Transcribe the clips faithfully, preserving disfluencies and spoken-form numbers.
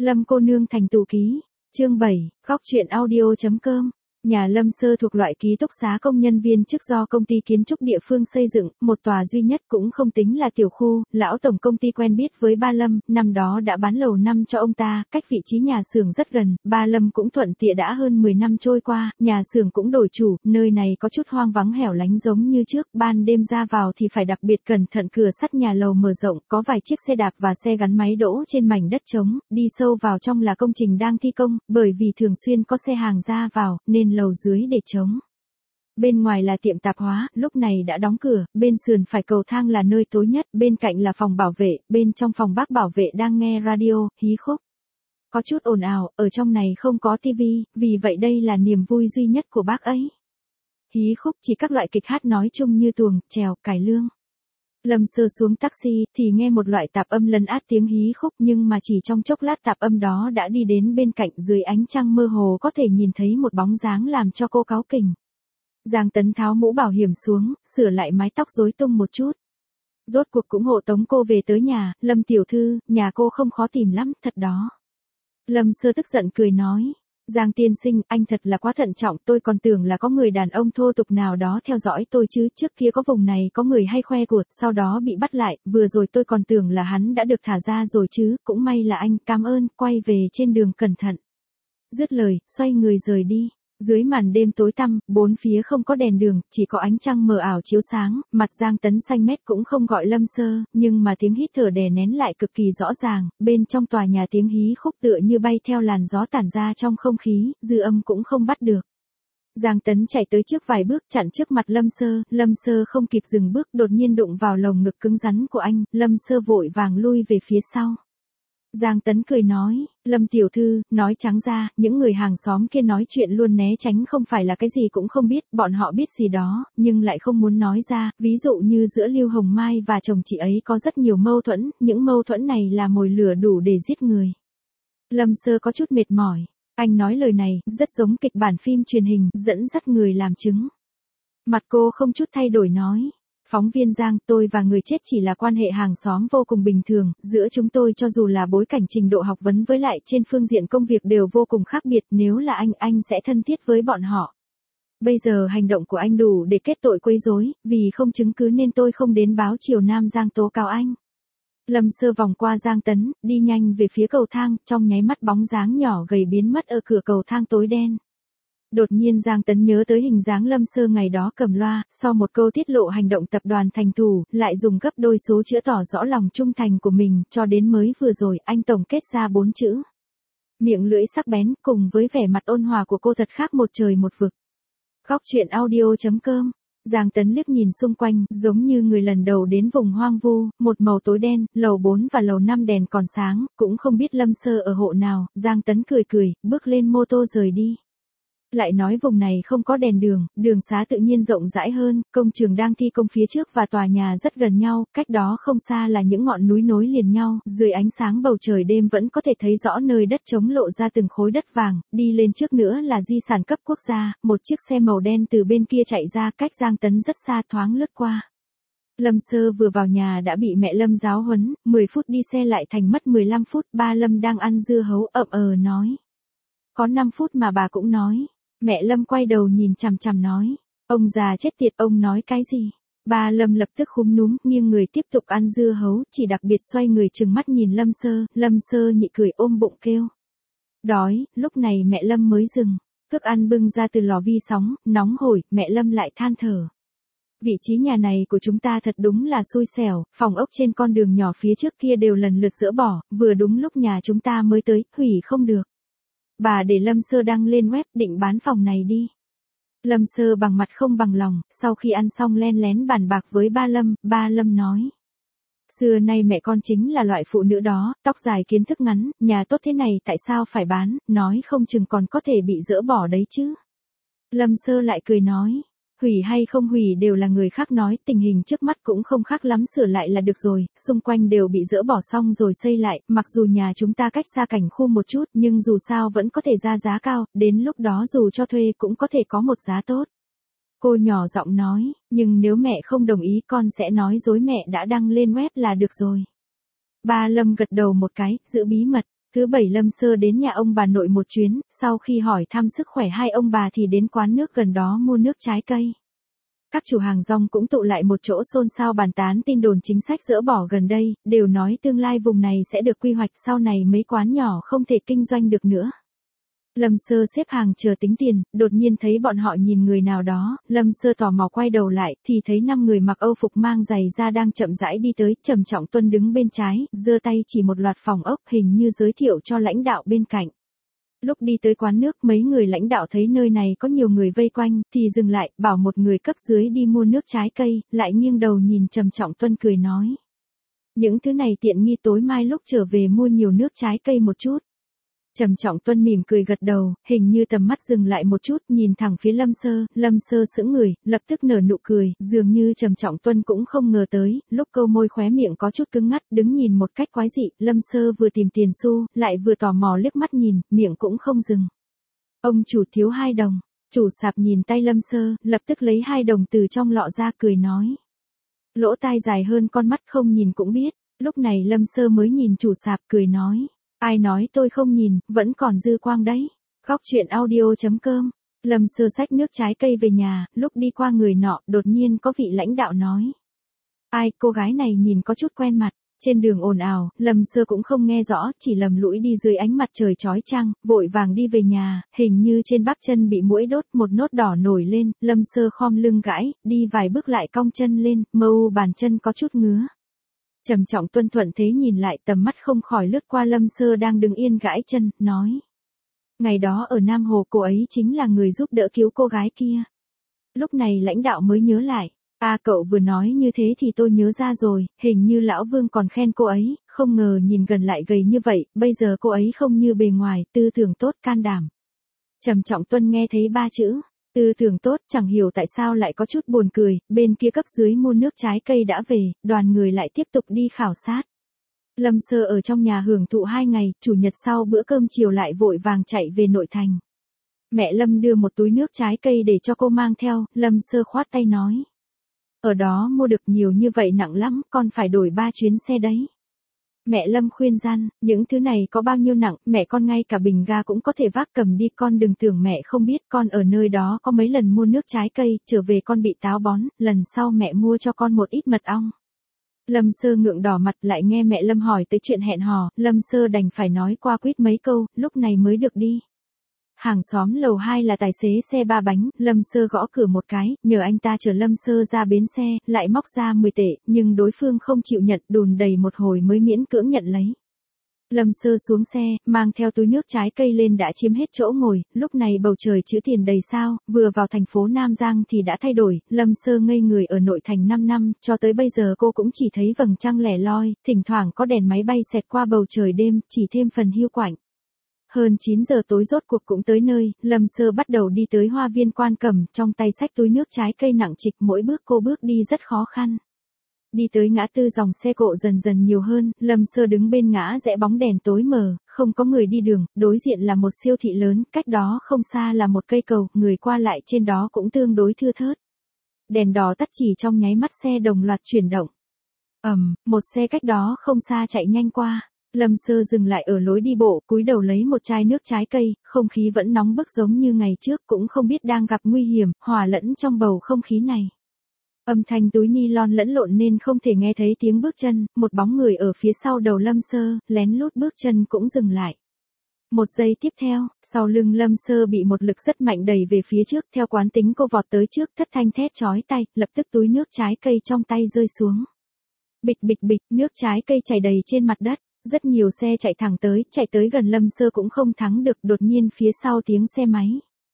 Lâm cô nương thành tù ký. Chương bảy, góc truyện audio chấm com. Nhà Lâm Sơ thuộc loại ký túc xá công nhân viên chức do công ty kiến trúc địa phương xây dựng, một tòa duy nhất cũng không tính là tiểu khu. Lão tổng công ty quen biết với ba Lâm, năm đó đã bán lầu năm cho ông ta, cách vị trí nhà xưởng rất gần. Ba Lâm cũng thuận tiện, đã hơn mười năm trôi qua, nhà xưởng cũng đổi chủ, nơi này có chút hoang vắng hẻo lánh giống như trước, ban đêm ra vào thì phải đặc biệt cẩn thận. Cửa sắt nhà lầu mở rộng, có vài chiếc xe đạp và xe gắn máy đỗ trên mảnh đất trống, đi sâu vào trong là công trình đang thi công, bởi vì thường xuyên có xe hàng ra vào, nên lầu dưới để trống. Bên ngoài là tiệm tạp hóa, lúc này đã đóng cửa, bên sườn phải cầu thang là nơi tối nhất, bên cạnh là phòng bảo vệ, bên trong phòng bác bảo vệ đang nghe radio, hí khúc. Có chút ồn ào, ở trong này không có tivi, vì vậy đây là niềm vui duy nhất của bác ấy. Hí khúc chỉ các loại kịch hát nói chung như tuồng, trèo, cải lương. Lâm Sơ xuống taxi, thì nghe một loại tạp âm lấn át tiếng hí khúc, nhưng mà chỉ trong chốc lát tạp âm đó đã đi đến bên cạnh, dưới ánh trăng mơ hồ có thể nhìn thấy một bóng dáng làm cho cô cáu kỉnh. Giang Tấn tháo mũ bảo hiểm xuống, sửa lại mái tóc rối tung một chút. Rốt cuộc cũng hộ tống cô về tới nhà. Lâm tiểu thư, nhà cô không khó tìm lắm, thật đó. Lâm Sơ tức giận cười nói. Giang tiên sinh, anh thật là quá thận trọng, tôi còn tưởng là có người đàn ông thô tục nào đó theo dõi tôi chứ, trước kia có vùng này có người hay khoe của, sau đó bị bắt lại, vừa rồi tôi còn tưởng là hắn đã được thả ra rồi chứ, cũng may là anh, cảm ơn, quay về trên đường cẩn thận. Dứt lời, xoay người rời đi. Dưới màn đêm tối tăm, bốn phía không có đèn đường, chỉ có ánh trăng mờ ảo chiếu sáng, mặt Giang Tấn xanh mét cũng không gọi Lâm Sơ, nhưng mà tiếng hít thở đè nén lại cực kỳ rõ ràng, bên trong tòa nhà tiếng hí khúc tựa như bay theo làn gió tản ra trong không khí, dư âm cũng không bắt được. Giang Tấn chạy tới trước vài bước chặn trước mặt Lâm Sơ, Lâm Sơ không kịp dừng bước đột nhiên đụng vào lồng ngực cứng rắn của anh, Lâm Sơ vội vàng lui về phía sau. Giang Tấn cười nói, Lâm tiểu thư, nói trắng ra, những người hàng xóm kia nói chuyện luôn né tránh không phải là cái gì cũng không biết, bọn họ biết gì đó, nhưng lại không muốn nói ra, ví dụ như giữa Lưu Hồng Mai và chồng chị ấy có rất nhiều mâu thuẫn, những mâu thuẫn này là mồi lửa đủ để giết người. Lâm Sơ có chút mệt mỏi, anh nói lời này, rất giống kịch bản phim truyền hình, dẫn dắt người làm chứng. Mặt cô không chút thay đổi nói. Phóng viên Giang, tôi và người chết chỉ là quan hệ hàng xóm vô cùng bình thường, giữa chúng tôi cho dù là bối cảnh trình độ học vấn với lại trên phương diện công việc đều vô cùng khác biệt, nếu là anh, anh sẽ thân thiết với bọn họ. Bây giờ hành động của anh đủ để kết tội quấy rối, vì không chứng cứ nên tôi không đến báo Triều Nam Giang tố cáo anh. Lâm Sơ vòng qua Giang Tấn, đi nhanh về phía cầu thang, trong nháy mắt bóng dáng nhỏ gầy biến mất ở cửa cầu thang tối đen. Đột nhiên Giang Tấn nhớ tới hình dáng Lâm Sơ ngày đó cầm loa, sau một câu tiết lộ hành động tập đoàn thành thủ, lại dùng gấp đôi số chữa tỏ rõ lòng trung thành của mình, cho đến mới vừa rồi, anh tổng kết ra bốn chữ. Miệng lưỡi sắc bén, cùng với vẻ mặt ôn hòa của cô thật khác một trời một vực. Góc truyện audio chấm com. Giang Tấn liếc nhìn xung quanh, giống như người lần đầu đến vùng hoang vu, một màu tối đen, lầu bốn và lầu năm đèn còn sáng, cũng không biết Lâm Sơ ở hộ nào, Giang Tấn cười cười, bước lên mô tô rời đi. Lại nói vùng này không có đèn đường, đường xá tự nhiên rộng rãi hơn, công trường đang thi công phía trước và tòa nhà rất gần nhau, cách đó không xa là những ngọn núi nối liền nhau, dưới ánh sáng bầu trời đêm vẫn có thể thấy rõ nơi đất trống lộ ra từng khối đất vàng, đi lên trước nữa là di sản cấp quốc gia, một chiếc xe màu đen từ bên kia chạy ra cách Giang Tấn rất xa thoáng lướt qua. Lâm Sơ vừa vào nhà đã bị mẹ Lâm giáo huấn, mười phút đi xe lại thành mất mười lăm phút, ba Lâm đang ăn dưa hấu ậm ờ nói. Có năm phút mà bà cũng nói. Mẹ Lâm quay đầu nhìn chằm chằm nói, ông già chết tiệt, ông nói cái gì? Ba Lâm lập tức khúm núm, nghiêng người tiếp tục ăn dưa hấu, chỉ đặc biệt xoay người trừng mắt nhìn Lâm Sơ, Lâm Sơ nhị cười ôm bụng kêu. Đói, lúc này mẹ Lâm mới dừng, thức ăn bưng ra từ lò vi sóng, nóng hổi, mẹ Lâm lại than thở. Vị trí nhà này của chúng ta thật đúng là xui xẻo, phòng ốc trên con đường nhỏ phía trước kia đều lần lượt dỡ bỏ, vừa đúng lúc nhà chúng ta mới tới, hủy không được. Bà để Lâm Sơ đăng lên web định bán phòng này đi. Lâm Sơ bằng mặt không bằng lòng, sau khi ăn xong len lén bàn bạc với ba Lâm, ba Lâm nói. Xưa nay mẹ con chính là loại phụ nữ đó, tóc dài kiến thức ngắn, nhà tốt thế này tại sao phải bán, nói không chừng còn có thể bị dỡ bỏ đấy chứ. Lâm Sơ lại cười nói. Hủy hay không hủy đều là người khác nói, tình hình trước mắt cũng không khác lắm, sửa lại là được rồi, xung quanh đều bị dỡ bỏ xong rồi xây lại, mặc dù nhà chúng ta cách xa cảnh khu một chút, nhưng dù sao vẫn có thể ra giá cao, đến lúc đó dù cho thuê cũng có thể có một giá tốt. Cô nhỏ giọng nói, nhưng nếu mẹ không đồng ý con sẽ nói dối mẹ đã đăng lên web là được rồi. Ba Lâm gật đầu một cái, giữ bí mật. Thứ bảy Lâm Sơ đến nhà ông bà nội một chuyến, sau khi hỏi thăm sức khỏe hai ông bà thì đến quán nước gần đó mua nước trái cây. Các chủ hàng rong cũng tụ lại một chỗ xôn xao bàn tán tin đồn chính sách dỡ bỏ gần đây, đều nói tương lai vùng này sẽ được quy hoạch, sau này mấy quán nhỏ không thể kinh doanh được nữa. Lâm Sơ xếp hàng chờ tính tiền, đột nhiên thấy bọn họ nhìn người nào đó, Lâm Sơ tò mò quay đầu lại, thì thấy năm người mặc Âu phục mang giày da đang chậm rãi đi tới, Trầm Trọng Tuân đứng bên trái, giơ tay chỉ một loạt phòng ốc, hình như giới thiệu cho lãnh đạo bên cạnh. Lúc đi tới quán nước, mấy người lãnh đạo thấy nơi này có nhiều người vây quanh, thì dừng lại, bảo một người cấp dưới đi mua nước trái cây, lại nghiêng đầu nhìn Trầm Trọng Tuân cười nói. Những thứ này tiện nghi, tối mai lúc trở về mua nhiều nước trái cây một chút. Trầm Trọng Tuân mỉm cười gật đầu, hình như tầm mắt dừng lại một chút, nhìn thẳng phía Lâm Sơ, Lâm Sơ sững người, lập tức nở nụ cười, dường như Trầm Trọng Tuân cũng không ngờ tới, lúc câu môi khóe miệng có chút cứng ngắt, đứng nhìn một cách quái dị, Lâm Sơ vừa tìm tiền xu, lại vừa tò mò liếc mắt nhìn, miệng cũng không dừng. Ông chủ thiếu hai đồng, chủ sạp nhìn tay Lâm Sơ, lập tức lấy hai đồng từ trong lọ ra cười nói. Lỗ tai dài hơn con mắt không nhìn cũng biết, lúc này Lâm Sơ mới nhìn chủ sạp cười nói. Ai nói tôi không nhìn, vẫn còn dư quang đấy. Góc truyện audio chấm com. Lâm Sơ xách nước trái cây về nhà, lúc đi qua người nọ, đột nhiên có vị lãnh đạo nói. Ai, cô gái này nhìn có chút quen mặt. Trên đường ồn ào, Lâm Sơ cũng không nghe rõ, chỉ lầm lũi đi dưới ánh mặt trời chói chang, vội vàng đi về nhà, hình như trên bắp chân bị muỗi đốt, một nốt đỏ nổi lên, Lâm Sơ khom lưng gãi, đi vài bước lại cong chân lên, mờ u bàn chân có chút ngứa. Trầm Trọng Tuân thuận thế nhìn lại, tầm mắt không khỏi lướt qua Lâm Sơ đang đứng yên gãi chân, nói. Ngày đó ở Nam Hồ cô ấy chính là người giúp đỡ cứu cô gái kia. Lúc này lãnh đạo mới nhớ lại, à cậu vừa nói như thế thì tôi nhớ ra rồi, hình như lão Vương còn khen cô ấy, không ngờ nhìn gần lại gầy như vậy, bây giờ cô ấy không như bề ngoài, tư tưởng tốt, can đảm. Trầm Trọng Tuân nghe thấy ba chữ. Tư tưởng tốt, chẳng hiểu tại sao lại có chút buồn cười, bên kia cấp dưới mua nước trái cây đã về, đoàn người lại tiếp tục đi khảo sát. Lâm Sơ ở trong nhà hưởng thụ hai ngày, chủ nhật sau bữa cơm chiều lại vội vàng chạy về nội thành. Mẹ Lâm đưa một túi nước trái cây để cho cô mang theo, Lâm Sơ khoát tay nói. Ở đó mua được nhiều như vậy nặng lắm, con phải đổi ba chuyến xe đấy. Mẹ Lâm khuyên răn, những thứ này có bao nhiêu nặng, mẹ con ngay cả bình ga cũng có thể vác cầm đi, con đừng tưởng mẹ không biết, con ở nơi đó có mấy lần mua nước trái cây, trở về con bị táo bón, lần sau mẹ mua cho con một ít mật ong. Lâm Sơ ngượng đỏ mặt, lại nghe mẹ Lâm hỏi tới chuyện hẹn hò, Lâm Sơ đành phải nói qua quýt mấy câu, lúc này mới được đi. Hàng xóm lầu hai là tài xế xe ba bánh, Lâm Sơ gõ cửa một cái, nhờ anh ta chở Lâm Sơ ra bến xe, lại móc ra mười tệ, nhưng đối phương không chịu nhận, đùn đầy một hồi mới miễn cưỡng nhận lấy. Lâm Sơ xuống xe, mang theo túi nước trái cây lên đã chiếm hết chỗ ngồi, lúc này bầu trời chữ tiền đầy sao, vừa vào thành phố Nam Giang thì đã thay đổi, Lâm Sơ ngây người ở nội thành năm năm, cho tới bây giờ cô cũng chỉ thấy vầng trăng lẻ loi, thỉnh thoảng có đèn máy bay xẹt qua bầu trời đêm, chỉ thêm phần hiu quạnh. Hơn chín giờ tối rốt cuộc cũng tới nơi, Lâm Sơ bắt đầu đi tới hoa viên Quan Cẩm, trong tay xách túi nước trái cây nặng trịch, mỗi bước cô bước đi rất khó khăn. Đi tới ngã tư dòng xe cộ dần dần nhiều hơn, Lâm Sơ đứng bên ngã rẽ bóng đèn tối mờ, không có người đi đường, đối diện là một siêu thị lớn, cách đó không xa là một cây cầu, người qua lại trên đó cũng tương đối thưa thớt. Đèn đỏ tắt chỉ trong nháy mắt, xe đồng loạt chuyển động. Ầm, um, một xe cách đó không xa chạy nhanh qua. Lâm Sơ dừng lại ở lối đi bộ, cúi đầu lấy một chai nước trái cây, không khí vẫn nóng bức giống như ngày trước, cũng không biết đang gặp nguy hiểm, hòa lẫn trong bầu không khí này. Âm thanh túi ni lon lẫn lộn nên không thể nghe thấy tiếng bước chân, một bóng người ở phía sau đầu Lâm Sơ, lén lút bước chân cũng dừng lại. Một giây tiếp theo, sau lưng Lâm Sơ bị một lực rất mạnh đẩy về phía trước, theo quán tính cô vọt tới trước, thất thanh thét chói tai, lập tức túi nước trái cây trong tay rơi xuống. Bịch bịch bịch, nước trái cây chảy đầy trên mặt đất. Rất nhiều xe chạy thẳng tới, chạy tới gần Lâm Sơ cũng không thắng được, đột nhiên phía sau tiếng xe máy.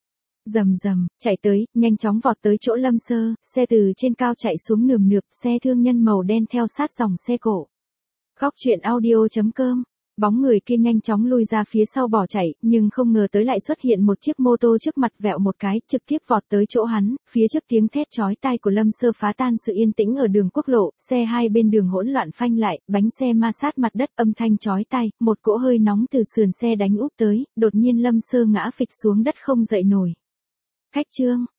Rầm rầm, chạy tới, nhanh chóng vọt tới chỗ Lâm Sơ, xe từ trên cao chạy xuống nườm nượp, xe thương nhân màu đen theo sát dòng xe cổ. Góc truyện audio chấm com. Bóng người kia nhanh chóng lui ra phía sau bỏ chạy, nhưng không ngờ tới lại xuất hiện một chiếc mô tô trước mặt, vẹo một cái, trực tiếp vọt tới chỗ hắn, phía trước tiếng thét chói tai của Lâm Sơ phá tan sự yên tĩnh ở đường quốc lộ, xe hai bên đường hỗn loạn phanh lại, bánh xe ma sát mặt đất, âm thanh chói tai, một cỗ hơi nóng từ sườn xe đánh úp tới, đột nhiên Lâm Sơ ngã phịch xuống đất không dậy nổi. Khách trương,